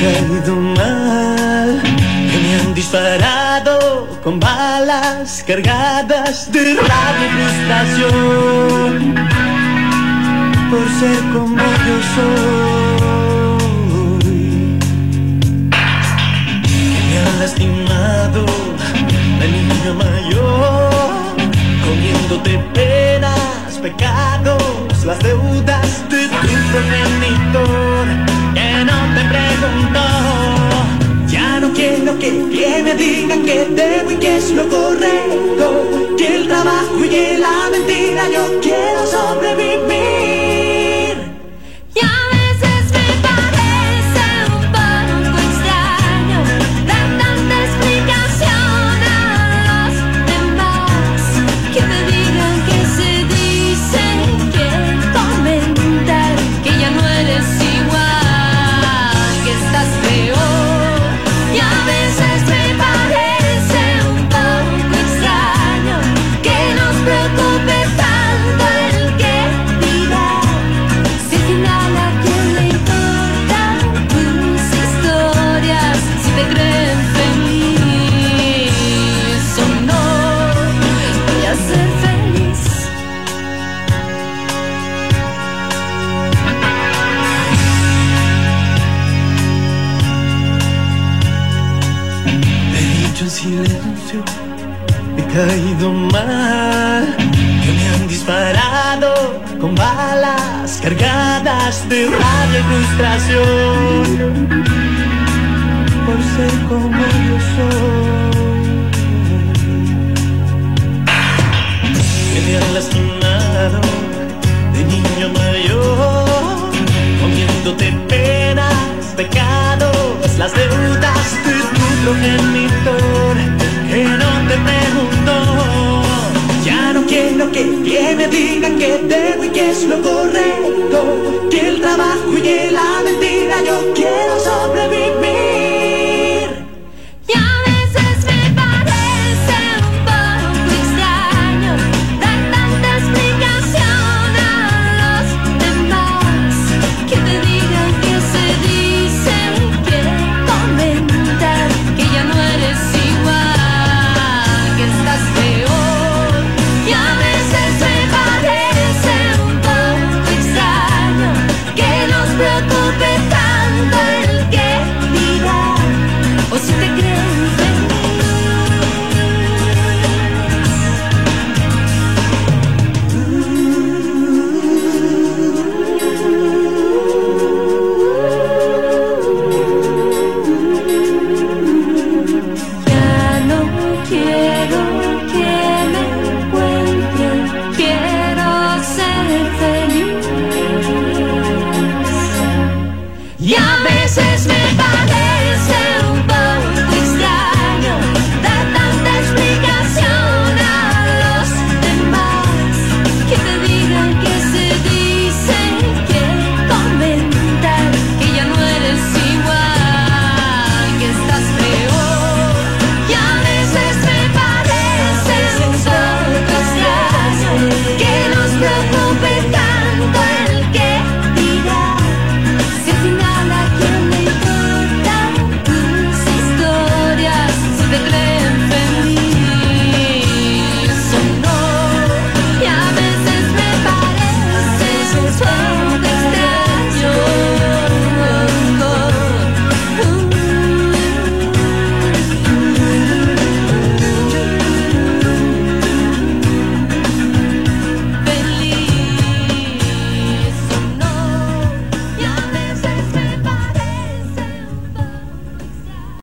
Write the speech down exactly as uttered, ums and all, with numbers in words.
caído mal, que me han disparado con balas cargadas de rabia y frustración por ser como yo soy, que me han lastimado de niño mayor, comiéndote penas, pecados, las deudas de tu progenitor, que no te preguntó. Ya no quiero que, que me digan que debo y que es lo correcto, que el trabajo y que la mentira, yo quiero sobrevivir. Y a veces me parece un poco extraño dar tanta explicación a los demás, que me digan que se dicen, que comentar que ya no eres igual, que estás peor. Y a veces me parece un poco extraño que nos preocupe tanto el que dirá. Si al final a quién le importan tus historias, si te creen feliz o no, voy a ser feliz. He dicho en silencio, he caído mal, que me han disparado con balas cargadas de rabia y frustración por ser como yo soy, que me han lastimado de niño mayor, comiéndote penas, pecados, las deudas de tu progenitor, que no te preguntó. Ya no quiero que, que me digan que debo y que es lo correcto, que el trabajo y que la mentira, yo quiero sobrevivir.